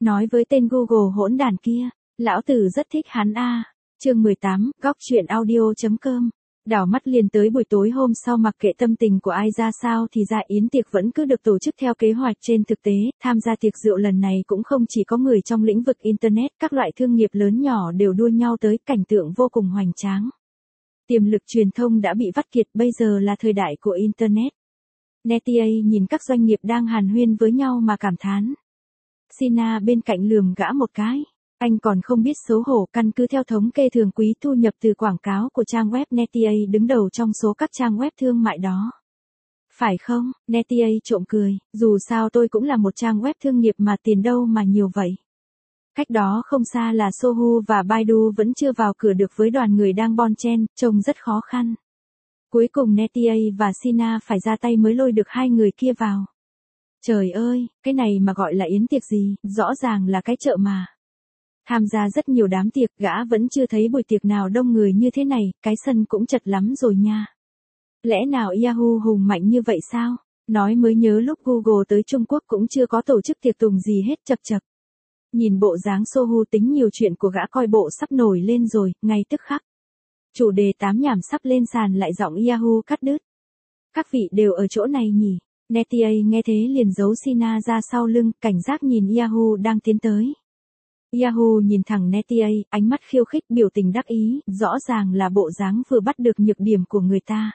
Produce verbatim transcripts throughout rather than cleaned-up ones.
Nói với tên Google hỗn đản kia, lão tử rất thích hắn a. Chương mười tám, góc truyện audio chấm com. Đảo mắt liền tới buổi tối hôm sau, mặc kệ tâm tình của ai ra sao thì dạ yến tiệc vẫn cứ được tổ chức theo kế hoạch. Trên thực tế, tham gia tiệc rượu lần này cũng không chỉ có người trong lĩnh vực Internet, các loại thương nghiệp lớn nhỏ đều đua nhau tới, cảnh tượng vô cùng hoành tráng. Tiềm lực truyền thông đã bị vắt kiệt, bây giờ là thời đại của Internet. Netia nhìn các doanh nghiệp đang hàn huyên với nhau mà cảm thán. Sina bên cạnh lườm gã một cái. Anh còn không biết xấu hổ, căn cứ theo thống kê thường quý thu nhập từ quảng cáo của trang web Netia đứng đầu trong số các trang web thương mại đó. Phải không? Netia trộm cười, dù sao tôi cũng là một trang web thương nghiệp mà, tiền đâu mà nhiều vậy. Cách đó không xa là Sohu và Baidu vẫn chưa vào cửa được với đoàn người đang bon chen, trông rất khó khăn. Cuối cùng Netia và Sina phải ra tay mới lôi được hai người kia vào. Trời ơi, cái này mà gọi là yến tiệc gì, rõ ràng là cái chợ mà. Tham gia rất nhiều đám tiệc, gã vẫn chưa thấy buổi tiệc nào đông người như thế này, cái sân cũng chật lắm rồi nha. Lẽ nào Yahoo hùng mạnh như vậy sao? Nói mới nhớ lúc Google tới Trung Quốc cũng chưa có tổ chức tiệc tùng gì hết, chật chật. Nhìn bộ dáng Sohu tính nhiều chuyện của gã, coi bộ sắp nổi lên rồi, ngay tức khắc. Chủ đề tám nhảm sắp lên sàn, lại giọng Yahoo cắt đứt. Các vị đều ở chỗ này nhỉ? Netia nghe thế liền giấu Sina ra sau lưng, cảnh giác nhìn Yahoo đang tiến tới. Yahoo nhìn thẳng Netia, ánh mắt khiêu khích, biểu tình đắc ý, rõ ràng là bộ dáng vừa bắt được nhược điểm của người ta.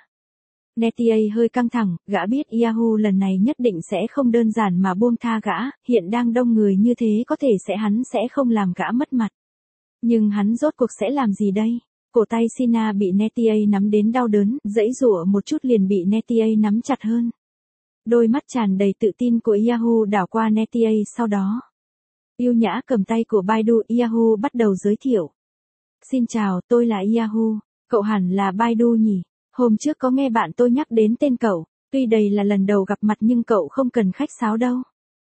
Netia hơi căng thẳng, gã biết Yahoo lần này nhất định sẽ không đơn giản mà buông tha gã, hiện đang đông người như thế có thể sẽ hắn sẽ không làm gã mất mặt. Nhưng hắn rốt cuộc sẽ làm gì đây? Cổ tay Sina bị Netia nắm đến đau đớn, giãy giụa một chút liền bị Netia nắm chặt hơn. Đôi mắt tràn đầy tự tin của Yahoo đảo qua Netia, sau đó yêu nhã cầm tay của Baidu. Yahoo bắt đầu giới thiệu. Xin chào, tôi là Yahoo. Cậu hẳn là Baidu nhỉ? Hôm trước có nghe bạn tôi nhắc đến tên cậu, tuy đây là lần đầu gặp mặt nhưng cậu không cần khách sáo đâu.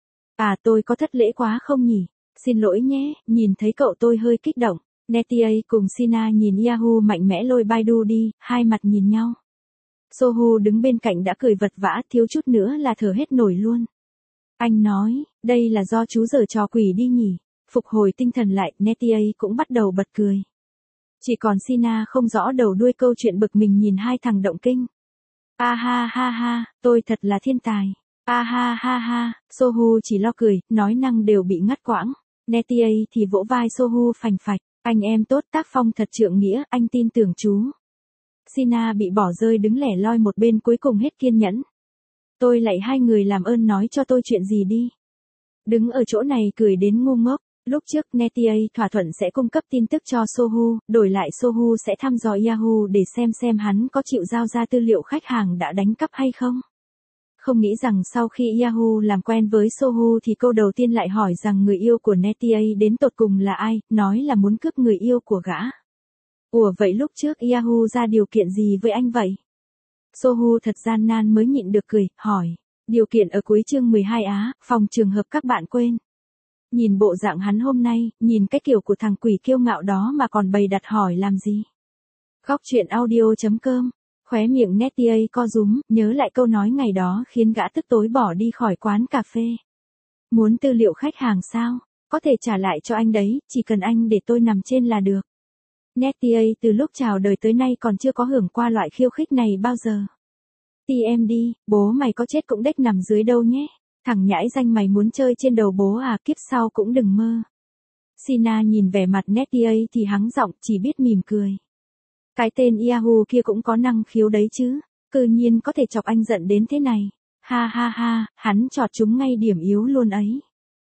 À, tôi có thất lễ quá không nhỉ? Xin lỗi nhé, nhìn thấy cậu tôi hơi kích động. Netia cùng Sina nhìn Yahoo mạnh mẽ lôi Baidu đi, hai mặt nhìn nhau. Sohu đứng bên cạnh đã cười vật vã, thiếu chút nữa là thở hết nổi luôn. Anh nói, đây là do chú giở trò quỷ đi nhỉ? Phục hồi tinh thần lại, Netia cũng bắt đầu bật cười. Chỉ còn Sina không rõ đầu đuôi câu chuyện, bực mình nhìn hai thằng động kinh. A ha ha ha, tôi thật là thiên tài. A ha ha ha, Sohu chỉ lo cười, nói năng đều bị ngắt quãng. Netia thì vỗ vai Sohu phành phạch, anh em tốt, tác phong thật trượng nghĩa, anh tin tưởng chú. Sina bị bỏ rơi đứng lẻ loi một bên, cuối cùng hết kiên nhẫn. Tôi lạy hai người làm ơn nói cho tôi chuyện gì đi. Đứng ở chỗ này cười đến ngu ngốc. Lúc trước Netia thỏa thuận sẽ cung cấp tin tức cho Sohu, đổi lại Sohu sẽ thăm dò Yahoo để xem xem hắn có chịu giao ra tư liệu khách hàng đã đánh cắp hay không. Không nghĩ rằng sau khi Yahoo làm quen với Sohu thì câu đầu tiên lại hỏi rằng người yêu của Netia đến tột cùng là ai, nói là muốn cướp người yêu của gã. Ủa, vậy lúc trước Yahoo ra điều kiện gì với anh vậy? Sohu thật gian nan mới nhịn được cười, hỏi. Điều kiện ở cuối chương mười hai á, phòng trường hợp các bạn quên. Nhìn bộ dạng hắn hôm nay, nhìn cái kiểu của thằng quỷ kiêu ngạo đó mà còn bày đặt hỏi làm gì? Góc truyện audio chấm com. Khóe miệng Netia co rúm, nhớ lại câu nói ngày đó khiến gã tức tối bỏ đi khỏi quán cà phê. Muốn tư liệu khách hàng sao? Có thể trả lại cho anh đấy, chỉ cần anh để tôi nằm trên là được. Netia từ lúc chào đời tới nay còn chưa có hưởng qua loại khiêu khích này bao giờ. tê em đi, bố mày có chết cũng đếch nằm dưới đâu nhé. Thằng nhãi danh, mày muốn chơi trên đầu bố à, kiếp sau cũng đừng mơ. Sina nhìn vẻ mặt Netia thì hắng giọng, chỉ biết mỉm cười. Cái tên Yahoo kia cũng có năng khiếu đấy chứ, cư nhiên có thể chọc anh giận đến thế này. Ha ha ha, hắn chọt trúng ngay điểm yếu luôn ấy.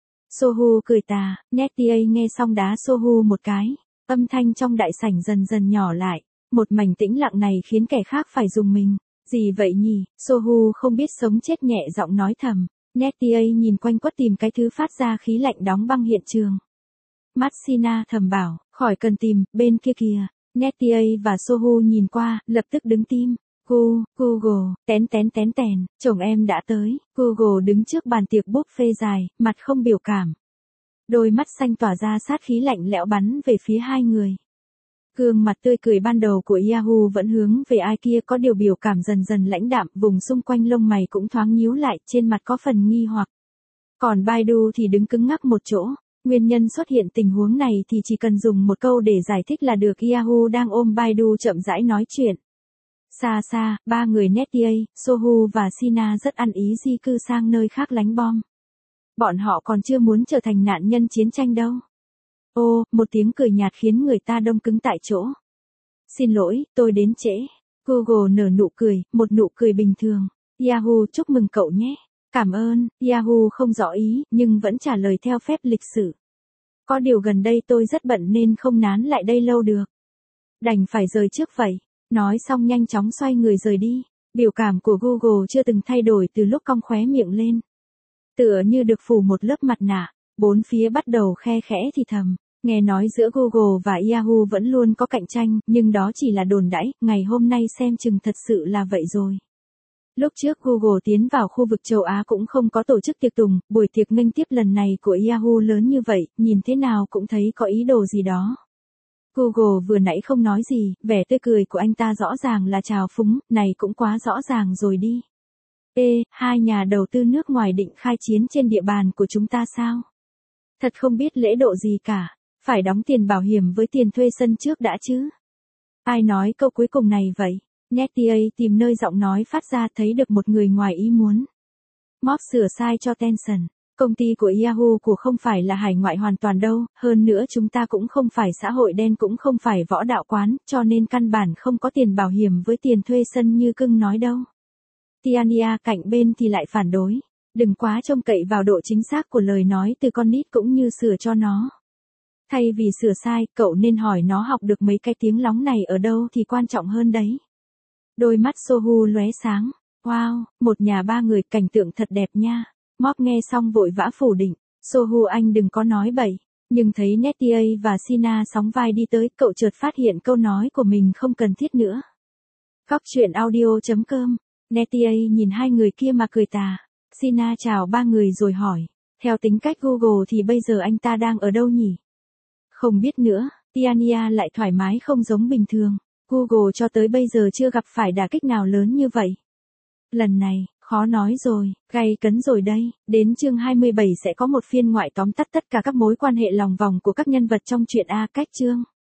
Sohu cười tà, Netia nghe xong đá Sohu một cái, âm thanh trong đại sảnh dần dần nhỏ lại, một mảnh tĩnh lặng này khiến kẻ khác phải rùng mình. Gì vậy nhỉ? Sohu không biết sống chết nhẹ giọng nói thầm. Netia nhìn quanh quất tìm cái thứ phát ra khí lạnh đóng băng hiện trường. Mắt Sina thầm bảo, khỏi cần tìm, bên kia kìa. Netia và Sohu nhìn qua, lập tức đứng tim. Gu, Google, tén tén tén tèn, chồng em đã tới. Google đứng trước bàn tiệc buffet dài, mặt không biểu cảm. Đôi mắt xanh tỏa ra sát khí lạnh lẽo bắn về phía hai người. Gương mặt tươi cười ban đầu của Yahoo vẫn hướng về ai kia, có điều biểu cảm dần dần lãnh đạm, vùng xung quanh lông mày cũng thoáng nhíu lại, trên mặt có phần nghi hoặc. Còn Baidu thì đứng cứng ngắc một chỗ. Nguyên nhân xuất hiện tình huống này thì chỉ cần dùng một câu để giải thích là được. Yahoo đang ôm Baidu chậm rãi nói chuyện. Xa xa, ba người Netia, Sohu và Sina rất ăn ý di cư sang nơi khác lánh bom. Bọn họ còn chưa muốn trở thành nạn nhân chiến tranh đâu. Ô, một tiếng cười nhạt khiến người ta đông cứng tại chỗ. Xin lỗi, tôi đến trễ. Google nở nụ cười, một nụ cười bình thường. Yahoo chúc mừng cậu nhé. Cảm ơn. Yahoo không rõ ý, nhưng vẫn trả lời theo phép lịch sử. Có điều gần đây tôi rất bận nên không nán lại đây lâu được. Đành phải rời trước vậy. Nói xong nhanh chóng xoay người rời đi. Biểu cảm của Google chưa từng thay đổi từ lúc cong khóe miệng lên. Tựa như được phủ một lớp mặt nạ, bốn phía bắt đầu khe khẽ thì thầm. Nghe nói giữa Google và Yahoo vẫn luôn có cạnh tranh, nhưng đó chỉ là đồn đãi, ngày hôm nay xem chừng thật sự là vậy rồi. Lúc trước Google tiến vào khu vực châu Á cũng không có tổ chức tiệc tùng, buổi tiệc nghênh tiếp lần này của Yahoo lớn như vậy, nhìn thế nào cũng thấy có ý đồ gì đó. Google vừa nãy không nói gì, vẻ tươi cười của anh ta rõ ràng là trào phúng, này cũng quá rõ ràng rồi đi. Ê, hai nhà đầu tư nước ngoài định khai chiến trên địa bàn của chúng ta sao? Thật không biết lễ độ gì cả, phải đóng tiền bảo hiểm với tiền thuê sân trước đã chứ. Ai nói câu cuối cùng này vậy? Netia tìm nơi giọng nói phát ra thấy được một người ngoài ý muốn. Mob sửa sai cho Tencent. Công ty của Yahoo của không phải là hải ngoại hoàn toàn đâu, hơn nữa chúng ta cũng không phải xã hội đen cũng không phải võ đạo quán, cho nên căn bản không có tiền bảo hiểm với tiền thuê sân như cưng nói đâu. Tiania cạnh bên thì lại phản đối. Đừng quá trông cậy vào độ chính xác của lời nói từ con nít cũng như sửa cho nó. Thay vì sửa sai, cậu nên hỏi nó học được mấy cái tiếng lóng này ở đâu thì quan trọng hơn đấy. Đôi mắt Sohu lóe sáng. Wow, một nhà ba người, cảnh tượng thật đẹp nha. Mob nghe xong vội vã phủ định. Sohu anh đừng có nói bậy. Nhưng thấy Netia và Sina sóng vai đi tới, cậu chợt phát hiện câu nói của mình không cần thiết nữa. Góc truyện audio chấm com. Netia nhìn hai người kia mà cười tà. Sina chào ba người rồi hỏi. Theo tính cách Google thì bây giờ anh ta đang ở đâu nhỉ? Không biết nữa. Tiania lại thoải mái không giống bình thường. Google cho tới bây giờ chưa gặp phải đả kích nào lớn như vậy. Lần này, khó nói rồi, gay cấn rồi đây. Đến chương hai mươi bảy sẽ có một phiên ngoại tóm tắt tất cả các mối quan hệ lòng vòng của các nhân vật trong truyện A Cách chương.